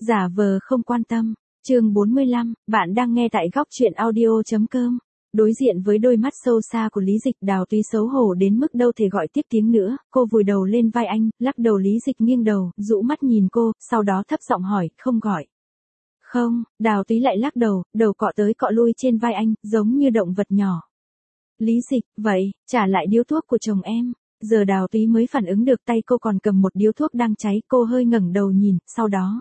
Giả vờ không quan tâm. Chương 45, bạn đang nghe tại góc truyện audio.com. Đối diện với đôi mắt sâu xa của Lý Dịch, Đào Túy xấu hổ đến mức đâu thể gọi tiếp tiếng nữa, cô vùi đầu lên vai anh, lắc đầu. Lý Dịch nghiêng đầu, rũ mắt nhìn cô, sau đó thấp giọng hỏi, không gọi. Không, Đào Túy lại lắc đầu, đầu cọ tới cọ lui trên vai anh, giống như động vật nhỏ. Lý Dịch, vậy, trả lại điếu thuốc của chồng em. Giờ Đào Túy mới phản ứng được, tay cô còn cầm một điếu thuốc đang cháy, cô hơi ngẩng đầu nhìn, sau đó.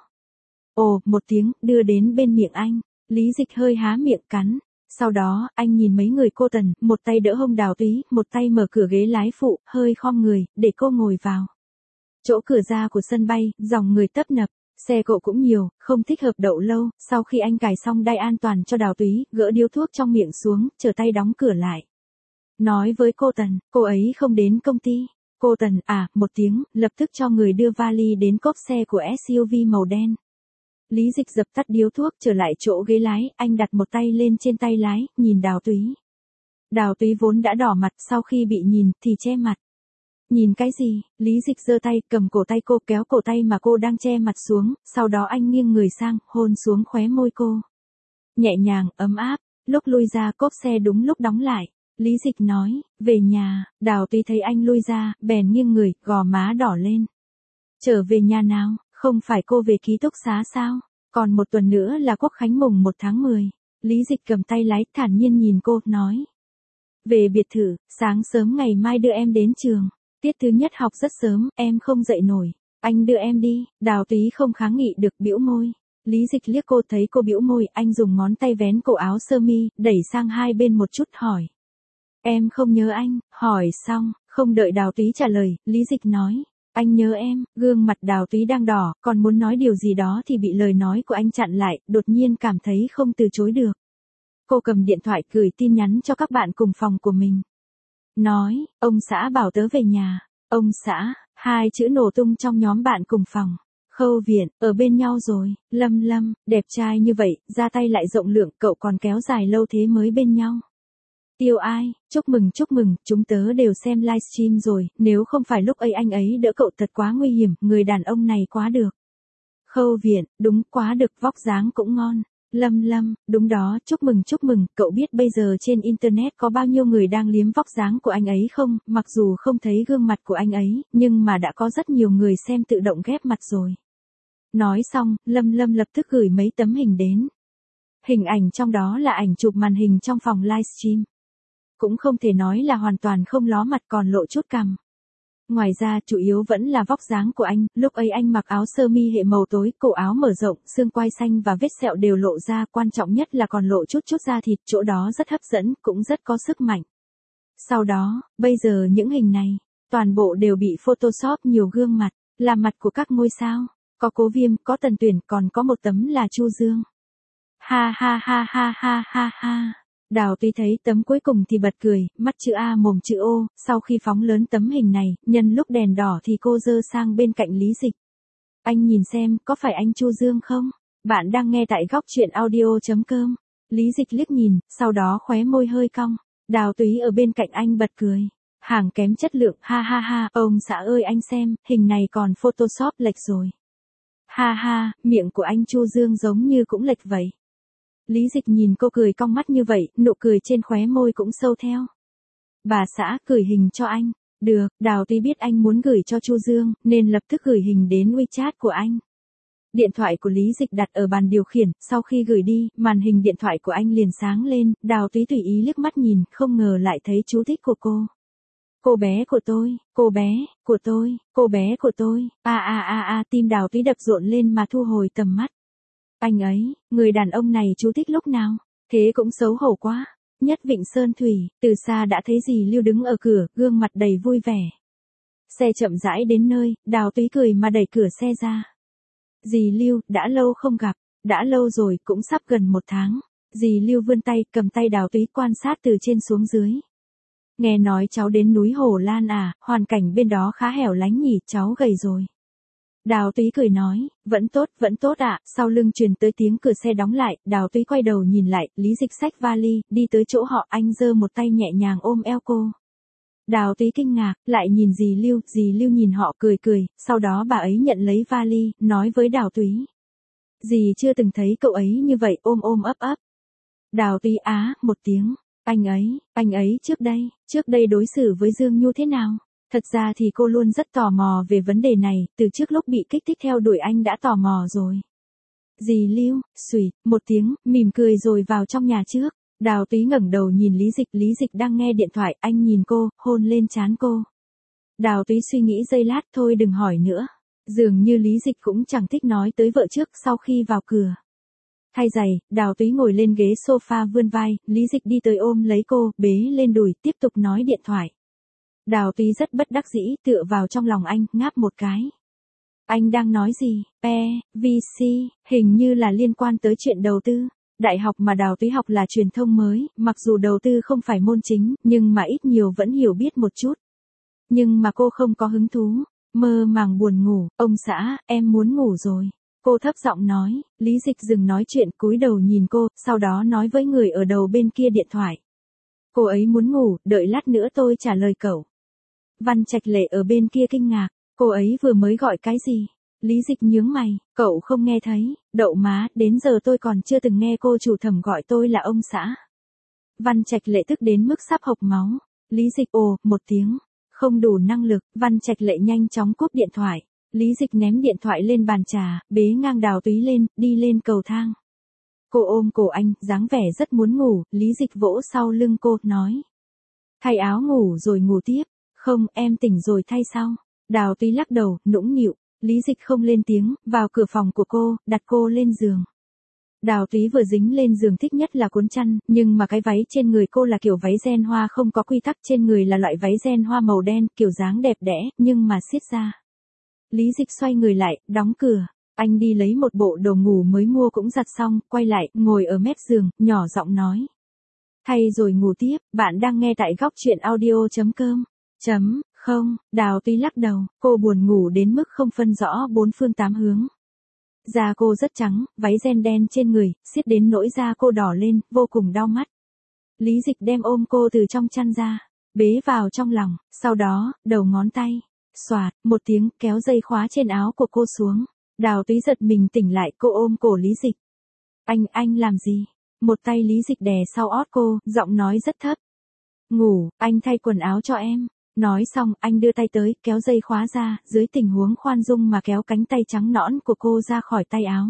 Ồ, một tiếng, đưa đến bên miệng anh. Lý Dịch hơi há miệng cắn. Sau đó, anh nhìn mấy người cô Tần, một tay đỡ hông Đào Túy, một tay mở cửa ghế lái phụ, hơi khom người, để cô ngồi vào. Chỗ cửa ra của sân bay, dòng người tấp nập, xe cộ cũng nhiều, không thích hợp đậu lâu. Sau khi anh cài xong đai an toàn cho Đào Túy, gỡ điếu thuốc trong miệng xuống, trở tay đóng cửa lại. Nói với cô Tần, cô ấy không đến công ty. Cô Tần, một tiếng, lập tức cho người đưa vali đến cốp xe của SUV màu đen. Lý Dịch dập tắt điếu thuốc, trở lại chỗ ghế lái, anh đặt một tay lên trên tay lái, nhìn Đào Túy. Đào Túy vốn đã đỏ mặt, sau khi bị nhìn, thì che mặt. Nhìn cái gì? Lý Dịch giơ tay, cầm cổ tay cô, kéo cổ tay mà cô đang che mặt xuống, sau đó anh nghiêng người sang, hôn xuống khóe môi cô. Nhẹ nhàng, ấm áp, lúc lui ra cốp xe đúng lúc đóng lại. Lý Dịch nói, về nhà. Đào Túy thấy anh lui ra, bèn nghiêng người, gò má đỏ lên. Trở về nhà nào? Không phải cô về ký túc xá sao? Còn một tuần nữa là Quốc khánh mùng 1 tháng 10. Lý Dịch cầm tay lái, thản nhiên nhìn cô, nói. Về biệt thự, sáng sớm ngày mai đưa em đến trường. Tiết thứ nhất học rất sớm, em không dậy nổi. Anh đưa em đi. Đào Túy không kháng nghị được, bĩu môi. Lý Dịch liếc cô, thấy cô bĩu môi, anh dùng ngón tay vén cổ áo sơ mi, đẩy sang hai bên một chút, hỏi. Em không nhớ anh? Hỏi xong, không đợi Đào Túy trả lời, Lý Dịch nói. Anh nhớ em. Gương mặt Đào Túy đang đỏ, còn muốn nói điều gì đó thì bị lời nói của anh chặn lại, đột nhiên cảm thấy không từ chối được. Cô cầm điện thoại gửi tin nhắn cho các bạn cùng phòng của mình. Nói, ông xã bảo tớ về nhà. Ông xã, hai chữ nổ tung trong nhóm bạn cùng phòng. Khâu Viện, ở bên nhau rồi. Lâm, đẹp trai như vậy, ra tay lại rộng lượng, cậu còn kéo dài lâu thế mới bên nhau. Tiêu Ai, chúc mừng, chúng tớ đều xem livestream rồi, nếu không phải lúc ấy anh ấy đỡ cậu thật quá nguy hiểm, người đàn ông này quá được. Khâu Viện, đúng, quá được, vóc dáng cũng ngon. Lâm, đúng đó, chúc mừng, cậu biết bây giờ trên internet có bao nhiêu người đang liếm vóc dáng của anh ấy không, mặc dù không thấy gương mặt của anh ấy, nhưng mà đã có rất nhiều người xem tự động ghép mặt rồi. Nói xong, Lâm lập tức gửi mấy tấm hình đến. Hình ảnh trong đó là ảnh chụp màn hình trong phòng livestream. Cũng không thể nói là hoàn toàn không ló mặt, còn lộ chút cằm. Ngoài ra, chủ yếu vẫn là vóc dáng của anh, lúc ấy anh mặc áo sơ mi hệ màu tối, cổ áo mở rộng, xương quai xanh và vết sẹo đều lộ ra, quan trọng nhất là còn lộ chút da thịt, chỗ đó rất hấp dẫn, cũng rất có sức mạnh. Sau đó, bây giờ những hình này, toàn bộ đều bị Photoshop nhiều gương mặt, là mặt của các ngôi sao, có Cố Viêm, có Tần Tuyển, còn có một tấm là Chu Dương. Ha. Đào Túy thấy tấm cuối cùng thì bật cười, mắt chữ A mồm chữ O, sau khi phóng lớn tấm hình này, nhân lúc đèn đỏ thì cô giơ sang bên cạnh Lý Dịch. Anh nhìn xem, có phải anh Chu Dương không? Bạn đang nghe tại góc truyện audio.com. Lý Dịch liếc nhìn, sau đó khóe môi hơi cong. Đào Túy ở bên cạnh anh bật cười. Hàng kém chất lượng, ha, ông xã ơi anh xem, hình này còn Photoshop lệch rồi. Ha, miệng của anh Chu Dương giống như cũng lệch vậy. Lý Dịch nhìn cô cười cong mắt như vậy, nụ cười trên khóe môi cũng sâu theo. Bà xã, gửi hình cho anh. Được, Đào Túy biết anh muốn gửi cho Chu Dương, nên lập tức gửi hình đến WeChat của anh. Điện thoại của Lý Dịch đặt ở bàn điều khiển, sau khi gửi đi, màn hình điện thoại của anh liền sáng lên, Đào Túy tùy ý liếc mắt nhìn, không ngờ lại thấy chú thích của cô. Cô bé của tôi, cô bé của tôi, tim Đào Túy đập rộn lên mà thu hồi tầm mắt. Anh ấy, người đàn ông này chú thích lúc nào? Thế cũng xấu hổ quá. Nhất Vịnh Sơn Thủy, từ xa đã thấy dì Lưu đứng ở cửa, gương mặt đầy vui vẻ. Xe chậm rãi đến nơi, Đào Túy cười mà đẩy cửa xe ra. Dì Lưu, đã lâu không gặp, đã lâu rồi, cũng sắp gần 1 tháng. Dì Lưu vươn tay, cầm tay Đào Túy quan sát từ trên xuống dưới. Nghe nói cháu đến núi Hồ Lan à, hoàn cảnh bên đó khá hẻo lánh nhỉ, cháu gầy rồi. Đào Túy cười nói, vẫn tốt ạ. Sau lưng truyền tới tiếng cửa xe đóng lại, Đào Túy quay đầu nhìn lại, Lý Dịch xách vali, đi tới chỗ họ, anh giơ một tay nhẹ nhàng ôm eo cô. Đào Túy kinh ngạc, lại nhìn dì Lưu nhìn họ cười, sau đó bà ấy nhận lấy vali, nói với Đào Túy. Dì chưa từng thấy cậu ấy như vậy ôm ôm ấp ấp. Đào Túy á một tiếng, anh ấy trước đây đối xử với Dương Nhu thế nào? Thật ra thì cô luôn rất tò mò về vấn đề này, từ trước lúc bị kích thích theo đuổi anh đã tò mò rồi. Dì Lưu, xùy, một tiếng, mỉm cười rồi vào trong nhà trước. Đào Túy ngẩng đầu nhìn Lý Dịch đang nghe điện thoại, anh nhìn cô, hôn lên trán cô. Đào Túy suy nghĩ giây lát, thôi đừng hỏi nữa. Dường như Lý Dịch cũng chẳng thích nói tới vợ trước. Sau khi vào cửa thay giày, Đào Túy ngồi lên ghế sofa vươn vai, Lý Dịch đi tới ôm lấy cô, bế lên đùi, tiếp tục nói điện thoại. Đào Túy rất bất đắc dĩ, tựa vào trong lòng anh, ngáp một cái. Anh đang nói gì? VC, hình như là liên quan tới chuyện đầu tư. Đại học mà Đào Túy học là truyền thông mới, mặc dù đầu tư không phải môn chính, nhưng mà ít nhiều vẫn hiểu biết một chút. Nhưng mà cô không có hứng thú, mơ màng buồn ngủ. Ông xã, em muốn ngủ rồi. Cô thấp giọng nói. Lý Dịch dừng nói chuyện, cúi đầu nhìn cô, sau đó nói với người ở đầu bên kia điện thoại. Cô ấy muốn ngủ, đợi lát nữa tôi trả lời cậu. Văn Trạch Lệ ở bên kia kinh ngạc, cô ấy vừa mới gọi cái gì? Lý Dịch nhướng mày, cậu không nghe thấy? Đậu má, đến giờ tôi còn chưa từng nghe cô chủ thẩm gọi tôi là ông xã. Văn Trạch Lệ tức đến mức sắp hộc máu. Lý Dịch ồ một tiếng, không đủ năng lực. Văn Trạch Lệ nhanh chóng cúp điện thoại. Lý Dịch ném điện thoại lên bàn trà, bế ngang Đào Túy lên, đi lên cầu thang. Cô ôm cổ anh, dáng vẻ rất muốn ngủ. Lý Dịch vỗ sau lưng cô, nói. Thay áo ngủ rồi ngủ tiếp. Không, em tỉnh rồi thay sau. Đào Túy lắc đầu, nũng nịu. Lý Dịch không lên tiếng, vào cửa phòng của cô, đặt cô lên giường. Đào Túy vừa dính lên giường thích nhất là cuốn chăn, nhưng mà cái váy trên người cô là kiểu váy ren hoa không có quy tắc, trên người là loại váy ren hoa màu đen, kiểu dáng đẹp đẽ, nhưng mà siết ra. Lý Dịch xoay người lại, đóng cửa. Anh đi lấy một bộ đồ ngủ mới mua cũng giặt xong, quay lại, ngồi ở mép giường, nhỏ giọng nói. Thay rồi ngủ tiếp, bạn đang nghe tại góc truyện audio.com. Không, Đào Túy lắc đầu, cô buồn ngủ đến mức không phân rõ bốn phương tám hướng. Da cô rất trắng, váy ren đen trên người, xiết đến nỗi da cô đỏ lên, vô cùng đau mắt. Lý Dịch đem ôm cô từ trong chăn ra, bế vào trong lòng, sau đó, đầu ngón tay, xoạt, một tiếng, kéo dây khóa trên áo của cô xuống. Đào Túy giật mình tỉnh lại, cô ôm cổ Lý Dịch. Anh làm gì? Một tay Lý Dịch đè sau ót cô, giọng nói rất thấp. Ngủ, anh thay quần áo cho em. Nói xong, anh đưa tay tới, kéo dây khóa ra, dưới tình huống khoan dung mà kéo cánh tay trắng nõn của cô ra khỏi tay áo.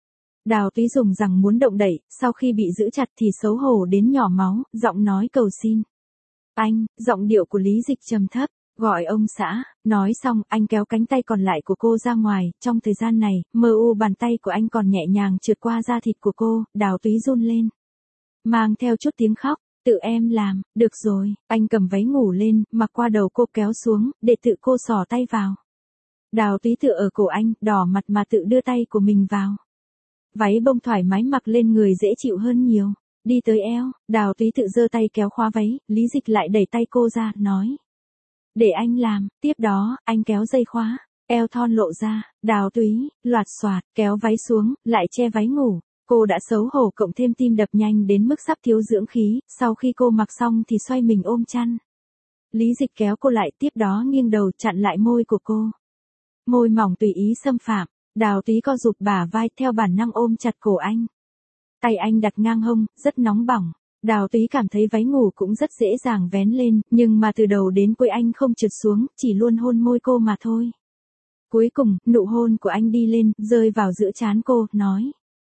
Đào Túy dùng rằng muốn động đậy, sau khi bị giữ chặt thì xấu hổ đến nhỏ máu, giọng nói cầu xin. Anh, giọng điệu của Lý Dịch trầm thấp, gọi ông xã. Nói xong, anh kéo cánh tay còn lại của cô ra ngoài, trong thời gian này, bàn tay của anh còn nhẹ nhàng trượt qua da thịt của cô. Đào Túy run lên, mang theo chút tiếng khóc. Tự em làm, được rồi. Anh cầm váy ngủ lên, mặc qua đầu cô kéo xuống, để tự cô xỏ tay vào. Đào Túy tựa ở cổ anh, đỏ mặt mà tự đưa tay của mình vào. Váy bông thoải mái mặc lên người dễ chịu hơn nhiều. Đi tới eo, Đào Túy tự giơ tay kéo khóa váy, Lý Dịch lại đẩy tay cô ra, nói. Để anh làm. Tiếp đó, anh kéo dây khóa, eo thon lộ ra. Đào Túy, loạt xoạt, kéo váy xuống, lại che váy ngủ. Cô đã xấu hổ cộng thêm tim đập nhanh đến mức sắp thiếu dưỡng khí, sau khi cô mặc xong thì xoay mình ôm chăn. Lý Dịch kéo cô lại, tiếp đó nghiêng đầu chặn lại môi của cô. Môi mỏng tùy ý xâm phạm. Đào Túy co rụt bả vai, theo bản năng ôm chặt cổ anh. Tay anh đặt ngang hông, rất nóng bỏng. Đào Túy cảm thấy váy ngủ cũng rất dễ dàng vén lên, nhưng mà từ đầu đến cuối anh không trượt xuống, chỉ luôn hôn môi cô mà thôi. Cuối cùng, nụ hôn của anh đi lên, rơi vào giữa trán cô, nói.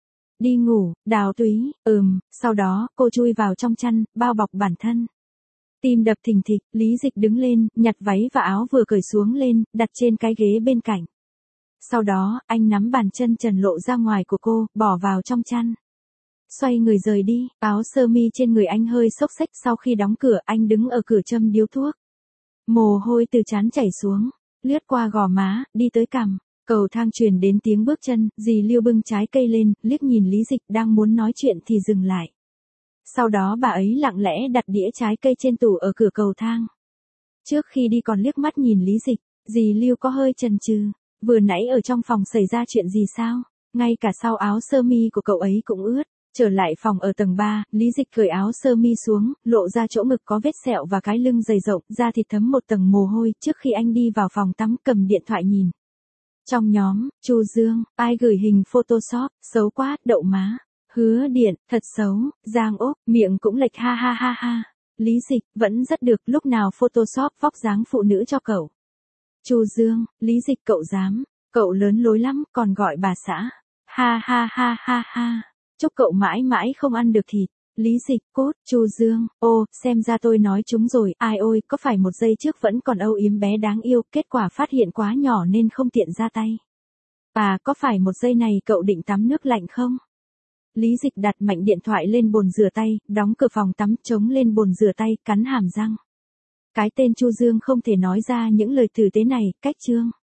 Đi ngủ, Đào Túy. Sau đó, cô chui vào trong chăn, bao bọc bản thân. Tim đập thình thịch, Lý Dịch đứng lên, nhặt váy và áo vừa cởi xuống lên, đặt trên cái ghế bên cạnh. Sau đó, anh nắm bàn chân trần lộ ra ngoài của cô, bỏ vào trong chăn. Xoay người rời đi, áo sơ mi trên người anh hơi xốc xếch, sau khi đóng cửa, anh đứng ở cửa châm điếu thuốc. Mồ hôi từ trán chảy xuống, lướt qua gò má, đi tới cằm. Cầu thang truyền đến tiếng bước chân, dì Lưu bưng trái cây lên, liếc nhìn Lý Dịch đang muốn nói chuyện thì dừng lại. Sau đó bà ấy lặng lẽ đặt đĩa trái cây trên tủ ở cửa cầu thang. Trước khi đi còn liếc mắt nhìn Lý Dịch, dì Lưu có hơi chần chừ. Vừa nãy ở trong phòng xảy ra chuyện gì sao? Ngay cả sau áo sơ mi của cậu ấy cũng ướt. Trở lại phòng ở tầng 3, Lý Dịch cởi áo sơ mi xuống, lộ ra chỗ ngực có vết sẹo và cái lưng dày rộng, da thịt thấm một tầng mồ hôi. Trước khi anh đi vào phòng tắm, cầm điện thoại nhìn. Trong nhóm, Chu Dương, ai gửi hình Photoshop, xấu quá, đậu má. Hứa Điện, thật xấu, Giang Ốc, miệng cũng lệch ha ha ha ha. Lý Dịch, vẫn rất được, lúc nào Photoshop vóc dáng phụ nữ cho cậu. Chu Dương, Lý Dịch cậu dám, cậu lớn lối lắm, còn gọi bà xã. Ha ha ha ha ha, chúc cậu mãi mãi không ăn được thịt. Lý Dịch, cốt, Chu Dương, ô, xem ra tôi nói chúng rồi, ai ôi, có phải một giây trước vẫn còn âu yếm bé đáng yêu, kết quả phát hiện quá nhỏ nên không tiện ra tay. Có phải một giây này cậu định tắm nước lạnh không? Lý Dịch đặt mạnh điện thoại lên bồn rửa tay, đóng cửa phòng tắm, chống lên bồn rửa tay, cắn hàm răng. Cái tên Chu Dương không thể nói ra những lời tử tế này, cách chương.